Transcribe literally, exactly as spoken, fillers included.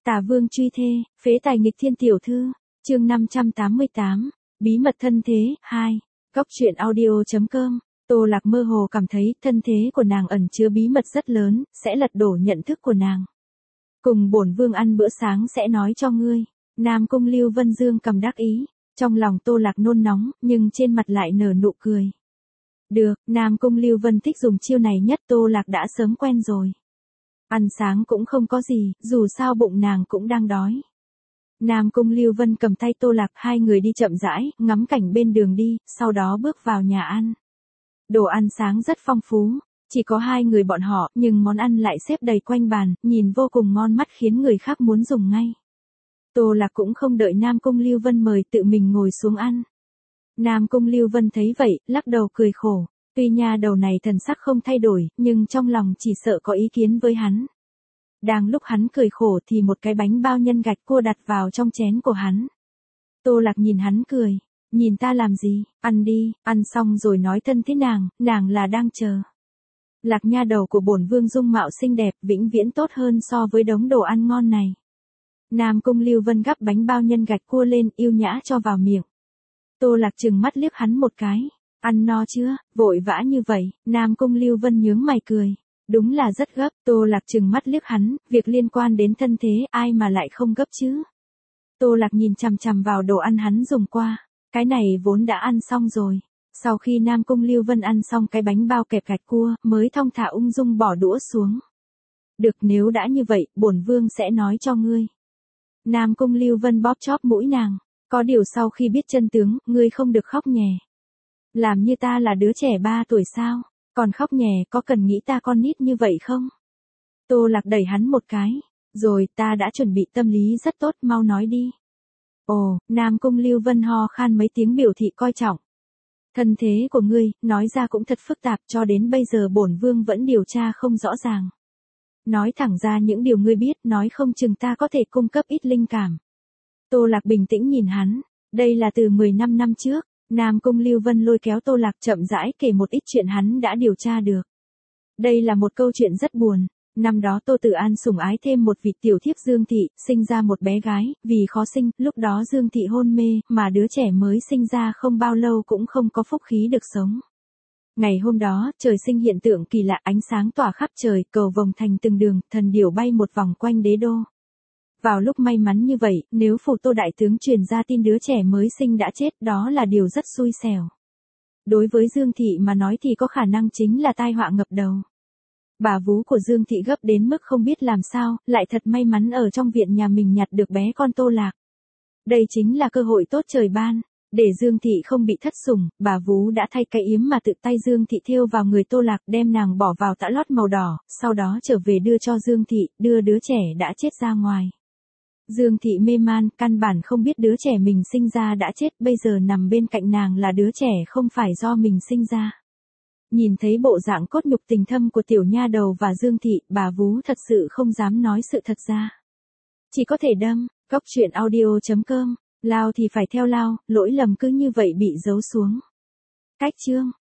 Tả Vương truy thê, phế tài nghịch thiên tiểu thư, chương năm trăm tám mươi tám, bí mật thân thế, hai, góc truyện audio chấm com. Tô Lạc mơ hồ cảm thấy thân thế của nàng ẩn chứa bí mật rất lớn, sẽ lật đổ nhận thức của nàng. Cùng bổn vương ăn bữa sáng sẽ nói cho ngươi. Nam Cung Lưu Vân Dương cầm đắc ý, trong lòng Tô Lạc nôn nóng, nhưng trên mặt lại nở nụ cười. Được, Nam Cung Lưu Vân thích dùng chiêu này nhất, Tô Lạc đã sớm quen rồi. Ăn sáng cũng không có gì, dù sao bụng nàng cũng đang đói. Nam Cung Lưu Vân cầm tay Tô Lạc, hai người đi chậm rãi, ngắm cảnh bên đường đi, sau đó bước vào nhà ăn. Đồ ăn sáng rất phong phú, chỉ có hai người bọn họ, nhưng món ăn lại xếp đầy quanh bàn, nhìn vô cùng ngon mắt khiến người khác muốn dùng ngay. Tô Lạc cũng không đợi Nam Cung Lưu Vân mời, tự mình ngồi xuống ăn. Nam Cung Lưu Vân thấy vậy, lắc đầu cười khổ. Tuy nha đầu này thần sắc không thay đổi, nhưng trong lòng chỉ sợ có ý kiến với hắn. Đang lúc hắn cười khổ thì một cái bánh bao nhân gạch cua đặt vào trong chén của hắn. Tô Lạc nhìn hắn cười, nhìn ta làm gì, ăn đi, ăn xong rồi nói thân thế nàng, nàng là đang chờ. Lạc nha đầu của bổn vương dung mạo xinh đẹp, vĩnh viễn tốt hơn so với đống đồ ăn ngon này. Nam Cung Lưu Vân gắp bánh bao nhân gạch cua lên, yêu nhã cho vào miệng. Tô Lạc trừng mắt liếc hắn một cái. Ăn no chưa, vội vã như vậy, Nam Cung Lưu Vân nhướng mày cười. Đúng là rất gấp, Tô Lạc trừng mắt liếc hắn, việc liên quan đến thân thế, ai mà lại không gấp chứ. Tô Lạc nhìn chằm chằm vào đồ ăn hắn dùng qua, cái này vốn đã ăn xong rồi. Sau khi Nam Cung Lưu Vân ăn xong cái bánh bao kẹp gạch cua, mới thong thả ung dung bỏ đũa xuống. Được, nếu đã như vậy, bổn vương sẽ nói cho ngươi. Nam Cung Lưu Vân bóp chóp mũi nàng, có điều sau khi biết chân tướng, ngươi không được khóc nhè. Làm như ta là đứa trẻ ba tuổi sao, còn khóc nhè, có cần nghĩ ta con nít như vậy không? Tô Lạc đẩy hắn một cái, rồi, ta đã chuẩn bị tâm lý rất tốt, mau nói đi. Ồ, Nam Cung Lưu Vân ho khan mấy tiếng biểu thị coi trọng. Thân thế của ngươi, nói ra cũng thật phức tạp, cho đến bây giờ bổn vương vẫn điều tra không rõ ràng. Nói thẳng ra những điều ngươi biết, nói không chừng ta có thể cung cấp ít linh cảm. Tô Lạc bình tĩnh nhìn hắn, đây là từ mười lăm năm trước. Nam Cung Lưu Vân lôi kéo Tô Lạc chậm rãi kể một ít chuyện hắn đã điều tra được. Đây là một câu chuyện rất buồn. Năm đó Tô Tử An sủng ái thêm một vị tiểu thiếp Dương Thị, sinh ra một bé gái, vì khó sinh, lúc đó Dương Thị hôn mê, mà đứa trẻ mới sinh ra không bao lâu cũng không có phúc khí được sống. Ngày hôm đó, trời sinh hiện tượng kỳ lạ, ánh sáng tỏa khắp trời, cầu vồng thành từng đường, thần điểu bay một vòng quanh đế đô. Vào lúc may mắn như vậy, nếu phủ Tô đại tướng truyền ra tin đứa trẻ mới sinh đã chết, đó là điều rất xui xẻo. Đối với Dương Thị mà nói thì có khả năng chính là tai họa ngập đầu. Bà vú của Dương Thị gấp đến mức không biết làm sao, lại thật may mắn ở trong viện nhà mình nhặt được bé con Tô Lạc. Đây chính là cơ hội tốt trời ban. Để Dương Thị không bị thất sủng, bà vú đã thay cái yếm mà tự tay Dương Thị thêu vào người Tô Lạc, đem nàng bỏ vào tã lót màu đỏ, sau đó trở về đưa cho Dương Thị, đưa đứa trẻ đã chết ra ngoài. Dương Thị mê man, căn bản không biết đứa trẻ mình sinh ra đã chết, bây giờ nằm bên cạnh nàng là đứa trẻ không phải do mình sinh ra. Nhìn thấy bộ dạng cốt nhục tình thâm của tiểu nha đầu và Dương Thị, bà vú thật sự không dám nói sự thật ra. Chỉ có thể đâm, góc truyện audio chấm com, lao thì phải theo lao, lỗi lầm cứ như vậy bị giấu xuống. Cách chương.